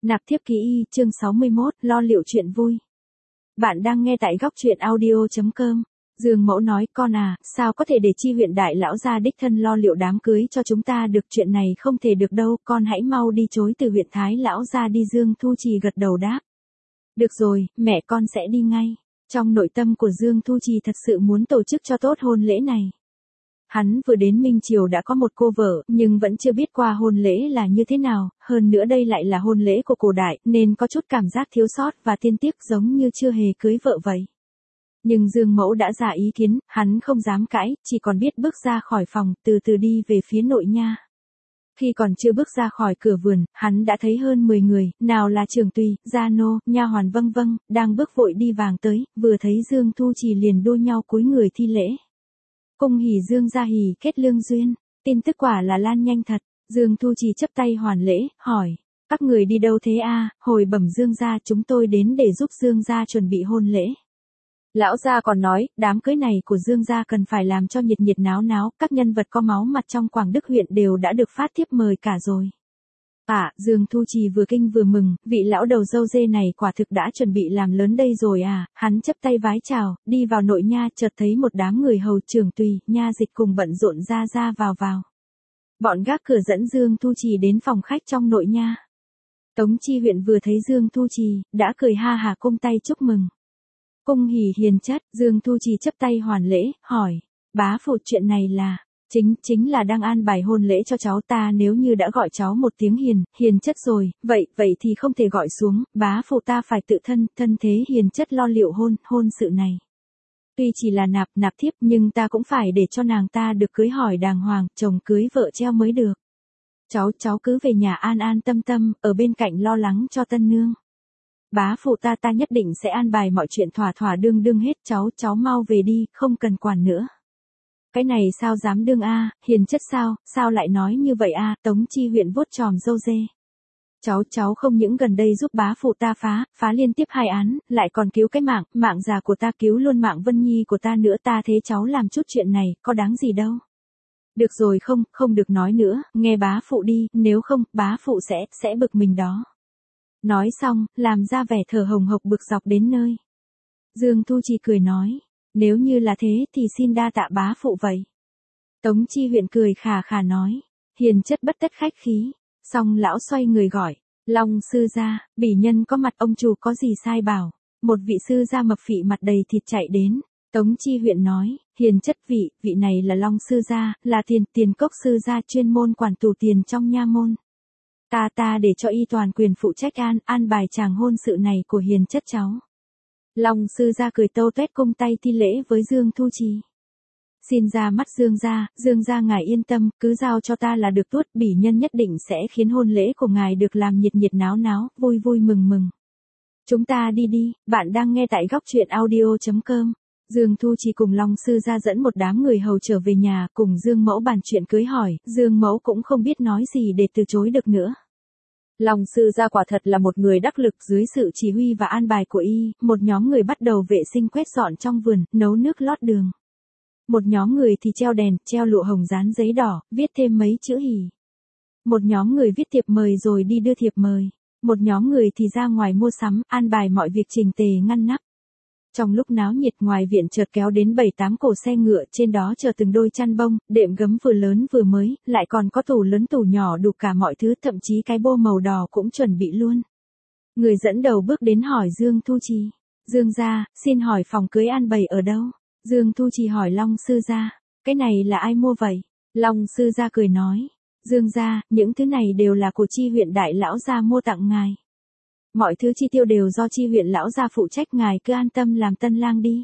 Nạp thiếp ký y, chương 61, lo liệu chuyện vui. Bạn đang nghe tại góc truyện audio.com. Dương Mẫu nói, con à, sao có thể để Chi huyện đại lão gia đích thân lo liệu đám cưới cho chúng ta được, chuyện này không thể được đâu, con hãy mau đi chối từ huyện thái lão gia đi. Dương Thu Trì gật đầu đáp. Được rồi, mẹ con sẽ đi ngay. Trong nội tâm của Dương Thu Trì thật sự muốn tổ chức cho tốt hôn lễ này. Hắn vừa đến Minh Triều đã có một cô vợ, nhưng vẫn chưa biết qua hôn lễ là như thế nào, hơn nữa đây lại là hôn lễ của cổ đại, nên có chút cảm giác thiếu sót và tiên tiếc giống như chưa hề cưới vợ vậy. Nhưng Dương Mẫu đã ra ý kiến, hắn không dám cãi, chỉ còn biết bước ra khỏi phòng, từ từ đi về phía nội nha. Khi còn chưa bước ra khỏi cửa vườn, hắn đã thấy hơn 10 người, nào là trưởng tùy, gia nô, nha hoàn vâng vâng, đang bước vội đi vàng tới, vừa thấy Dương Thu Trì liền đua nhau cúi người thi lễ. Cung hỉ Dương gia hỉ kết lương duyên, tin tức quả là lan nhanh thật. Dương Thu Trì chấp tay hoàn lễ, hỏi, các người đi đâu thế a? Hồi bẩm Dương gia, chúng tôi đến để giúp Dương gia chuẩn bị hôn lễ. Lão gia còn nói, đám cưới này của Dương gia cần phải làm cho nhiệt nhiệt náo náo, các nhân vật có máu mặt trong Quảng Đức huyện đều đã được phát thiếp mời cả rồi. Dương Thu Trì vừa kinh vừa mừng, vị lão đầu râu dê này quả thực đã chuẩn bị làm lớn đây rồi à, hắn chấp tay vái chào, đi vào nội nha, chợt thấy một đám người hầu, trưởng tùy, nha dịch cùng bận rộn ra vào. Bọn gác cửa dẫn Dương Thu Trì đến phòng khách trong nội nha. Tống Chi huyện vừa thấy Dương Thu Trì, đã cười ha hả cung tay chúc mừng. Cung hỉ hiền chất, Dương Thu Trì chấp tay hoàn lễ, hỏi, bá phụ chuyện này là... Chính là đang an bài hôn lễ cho cháu ta, nếu như đã gọi cháu một tiếng hiền chất rồi, vậy thì không thể gọi xuống, bá phụ ta phải tự thân thế hiền chất lo liệu hôn sự này. Tuy chỉ là nạp thiếp nhưng ta cũng phải để cho nàng ta được cưới hỏi đàng hoàng, chồng cưới vợ treo mới được. Cháu cứ về nhà an tâm, ở bên cạnh lo lắng cho tân nương. Bá phụ ta nhất định sẽ an bài mọi chuyện thỏa đương hết, cháu mau về đi, không cần quản nữa. Cái này sao dám đương a, hiền chất sao lại nói như vậy a? Tống Chi huyện vuốt tròm râu dê. Cháu không những gần đây giúp bá phụ ta phá liên tiếp 2 án, lại còn cứu cái mạng già của ta, cứu luôn mạng Vân Nhi của ta nữa, ta thế cháu làm chút chuyện này, có đáng gì đâu. Được rồi, không được nói nữa, nghe bá phụ đi, nếu không, bá phụ sẽ bực mình đó. Nói xong, làm ra vẻ thở hồng hộc bực dọc đến nơi. Dương Thu Trì cười nói. Nếu như là thế thì xin đa tạ bá phụ vậy. Tống Chi huyện cười khà nói. Hiền chất bất tất khách khí. Xong lão xoay người gọi. Long sư gia, bỉ nhân có mặt, ông chủ có gì sai bảo. Một vị sư gia mập phị mặt đầy thịt chạy đến. Tống Chi huyện nói. Hiền chất vị này là Long sư gia, là tiền cốc sư gia chuyên môn quản tù tiền trong nha môn. Ta để cho y toàn quyền phụ trách an bài chàng hôn sự này của hiền chất cháu. Long sư gia cười tâu tuét cung tay thi lễ với Dương Thu Trì. Xin ra mắt Dương gia ngài yên tâm, cứ giao cho ta là được tuốt, bỉ nhân nhất định sẽ khiến hôn lễ của ngài được làm nhiệt náo náo, vui mừng. Chúng ta đi, bạn đang nghe tại góc truyện audio.com. Dương Thu Trì cùng Long sư gia dẫn một đám người hầu trở về nhà, cùng Dương Mẫu bàn chuyện cưới hỏi, Dương Mẫu cũng không biết nói gì để từ chối được nữa. Long sư gia quả thật là một người đắc lực, dưới sự chỉ huy và an bài của y, một nhóm người bắt đầu vệ sinh quét dọn trong vườn, nấu nước lót đường. Một nhóm người thì treo đèn, treo lụa hồng dán giấy đỏ, viết thêm mấy chữ hỉ. Một nhóm người viết thiệp mời rồi đi đưa thiệp mời. Một nhóm người thì ra ngoài mua sắm, an bài mọi việc chỉnh tề ngăn nắp. Trong lúc náo nhiệt, ngoài viện chợt kéo đến 7-8 cổ xe ngựa, trên đó chờ từng đôi chăn bông, đệm gấm vừa lớn vừa mới, lại còn có tủ lớn tủ nhỏ đủ cả mọi thứ, thậm chí cái bô màu đỏ cũng chuẩn bị luôn. Người dẫn đầu bước đến hỏi Dương Thu Trì. Dương gia, xin hỏi phòng cưới an bày ở đâu? Dương Thu Trì hỏi Long sư gia, cái này là ai mua vậy? Long sư gia cười nói, Dương gia, những thứ này đều là của Chi huyện đại lão gia mua tặng ngài. Mọi thứ chi tiêu đều do Chi huyện lão gia phụ trách, ngài cứ an tâm làm tân lang đi.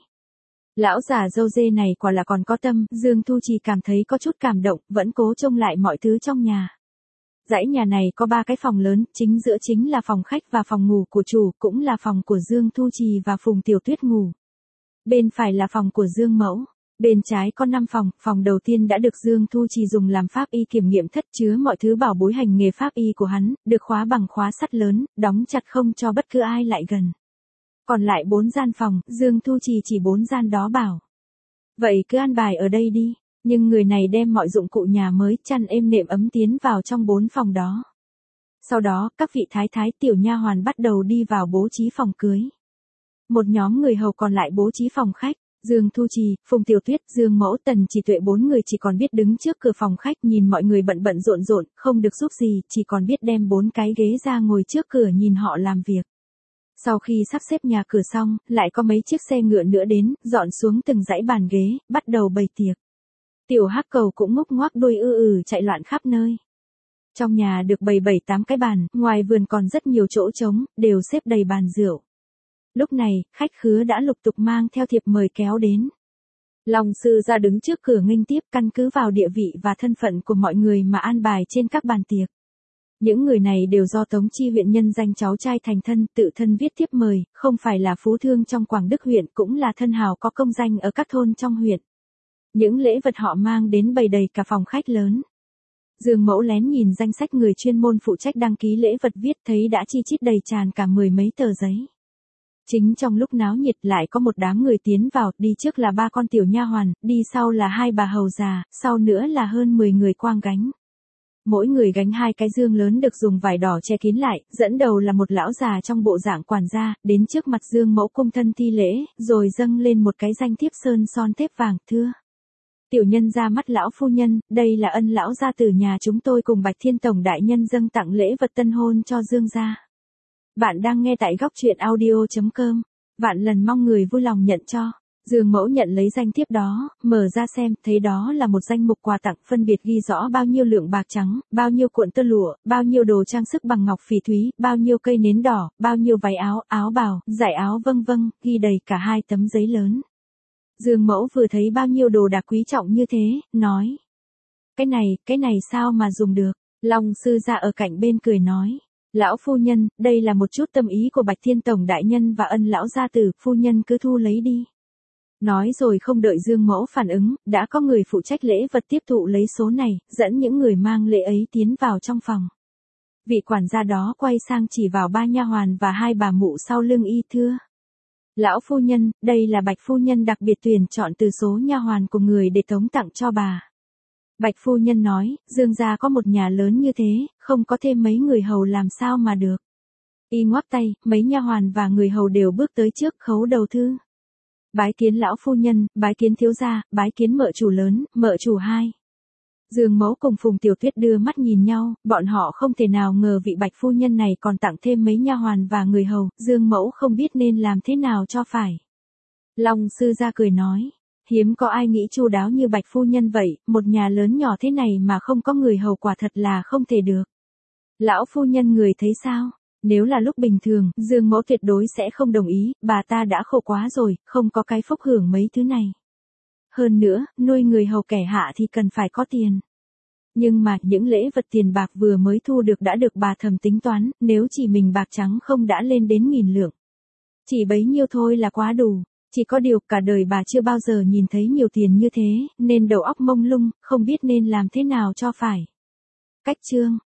Lão già râu dê này quả là còn có tâm, Dương Thu Trì cảm thấy có chút cảm động, vẫn cố trông lại mọi thứ trong nhà. Dãy nhà này có 3 cái phòng lớn, chính giữa chính là phòng khách và phòng ngủ của chủ, cũng là phòng của Dương Thu Trì và Phùng Tiểu Tuyết ngủ. Bên phải là phòng của Dương Mẫu. Bên trái có 5 phòng, phòng đầu tiên đã được Dương Thu Trì dùng làm pháp y kiểm nghiệm thất, chứa mọi thứ bảo bối hành nghề pháp y của hắn, được khóa bằng khóa sắt lớn, đóng chặt không cho bất cứ ai lại gần. Còn lại 4 gian phòng, Dương Thu Trì chỉ 4 gian đó bảo. Vậy cứ an bài ở đây đi, nhưng người này đem mọi dụng cụ nhà mới, chăn êm nệm ấm tiến vào trong 4 phòng đó. Sau đó, các vị thái thái tiểu nha hoàn bắt đầu đi vào bố trí phòng cưới. Một nhóm người hầu còn lại bố trí phòng khách. Dương Thu Trì, Phùng Tiểu Tuyết, Dương Mẫu, Tần Chỉ Tuệ bốn người chỉ còn biết đứng trước cửa phòng khách nhìn mọi người bận bận rộn rộn, không được giúp gì, chỉ còn biết đem 4 cái ghế ra ngồi trước cửa nhìn họ làm việc. Sau khi sắp xếp nhà cửa xong, lại có mấy chiếc xe ngựa nữa đến, dọn xuống từng dãy bàn ghế, bắt đầu bày tiệc. Tiểu Hắc Cầu cũng ngúc ngoác đuôi chạy loạn khắp nơi. Trong nhà được bày 7-8 cái bàn, ngoài vườn còn rất nhiều chỗ trống, đều xếp đầy bàn rượu. Lúc này, khách khứa đã lục tục mang theo thiệp mời kéo đến. Long sư ra đứng trước cửa nghênh tiếp, căn cứ vào địa vị và thân phận của mọi người mà an bài trên các bàn tiệc. Những người này đều do Tống Chi huyện nhân danh cháu trai thành thân, tự thân viết thiếp mời, không phải là phú thương trong Quảng Đức huyện, cũng là thân hào có công danh ở các thôn trong huyện. Những lễ vật họ mang đến bày đầy cả phòng khách lớn. Dương Mẫu lén nhìn danh sách người chuyên môn phụ trách đăng ký lễ vật viết thấy đã chi chít đầy tràn cả 10 mấy tờ giấy. Chính trong lúc náo nhiệt lại có một đám người tiến vào, đi trước là 3 con tiểu nha hoàn, đi sau là 2 bà hầu già, sau nữa là hơn 10 người quang gánh. Mỗi người gánh 2 cái dương lớn được dùng vải đỏ che kín lại, dẫn đầu là một lão già trong bộ dạng quản gia, đến trước mặt Dương Mẫu cung thân thi lễ, rồi dâng lên một cái danh thiếp sơn son thép vàng, thưa. Tiểu nhân ra mắt lão phu nhân, đây là ân lão gia từ nhà chúng tôi cùng Bạch Thiên Tổng đại nhân dâng tặng lễ vật tân hôn cho Dương gia. Bạn đang nghe tại góc truyện audio.com. Vạn lần mong người vui lòng nhận cho. Dương Mẫu nhận lấy danh thiếp đó, mở ra xem, thấy đó là một danh mục quà tặng phân biệt ghi rõ bao nhiêu lượng bạc trắng, bao nhiêu cuộn tơ lụa, bao nhiêu đồ trang sức bằng ngọc phỉ thúy, bao nhiêu cây nến đỏ, bao nhiêu váy áo, áo bào, dải áo vân, ghi đầy cả 2 tấm giấy lớn. Dương Mẫu vừa thấy bao nhiêu đồ đạc quý trọng như thế, nói. Cái này sao mà dùng được? Long sư ra ở cạnh bên cười nói. Lão phu nhân, đây là một chút tâm ý của Bạch Thiên Tổng đại nhân và ân lão gia tử, phu nhân cứ thu lấy đi. Nói rồi không đợi Dương Mẫu phản ứng, đã có người phụ trách lễ vật tiếp thụ lấy số này, dẫn những người mang lễ ấy tiến vào trong phòng. Vị quản gia đó quay sang chỉ vào 3 nha hoàn và 2 bà mụ sau lưng y, thưa. Lão phu nhân, đây là Bạch phu nhân đặc biệt tuyển chọn từ số nha hoàn của người để tống tặng cho bà. Bạch phu nhân nói, Dương gia có một nhà lớn như thế, không có thêm mấy người hầu làm sao mà được. Y ngoắc tay, mấy nha hoàn và người hầu đều bước tới trước khấu đầu thư. Bái kiến lão phu nhân, bái kiến thiếu gia, bái kiến mợ chủ lớn, mợ chủ hai. Dương Mẫu cùng Phùng Tiểu Tuyết đưa mắt nhìn nhau, bọn họ không thể nào ngờ vị Bạch phu nhân này còn tặng thêm mấy nha hoàn và người hầu, Dương Mẫu không biết nên làm thế nào cho phải. Long sư ra cười nói, hiếm có ai nghĩ chu đáo như Bạch phu nhân vậy, một nhà lớn nhỏ thế này mà không có người hầu quả thật là không thể được. Lão phu nhân người thấy sao? Nếu là lúc bình thường, Dương Mẫu tuyệt đối sẽ không đồng ý, bà ta đã khổ quá rồi, không có cái phúc hưởng mấy thứ này. Hơn nữa, nuôi người hầu kẻ hạ thì cần phải có tiền. Nhưng mà, những lễ vật tiền bạc vừa mới thu được đã được bà thầm tính toán, nếu chỉ mình bạc trắng không đã lên đến 1000 lượng. Chỉ bấy nhiêu thôi là quá đủ. Chỉ có điều cả đời bà chưa bao giờ nhìn thấy nhiều tiền như thế, nên đầu óc mông lung, không biết nên làm thế nào cho phải. Cách chương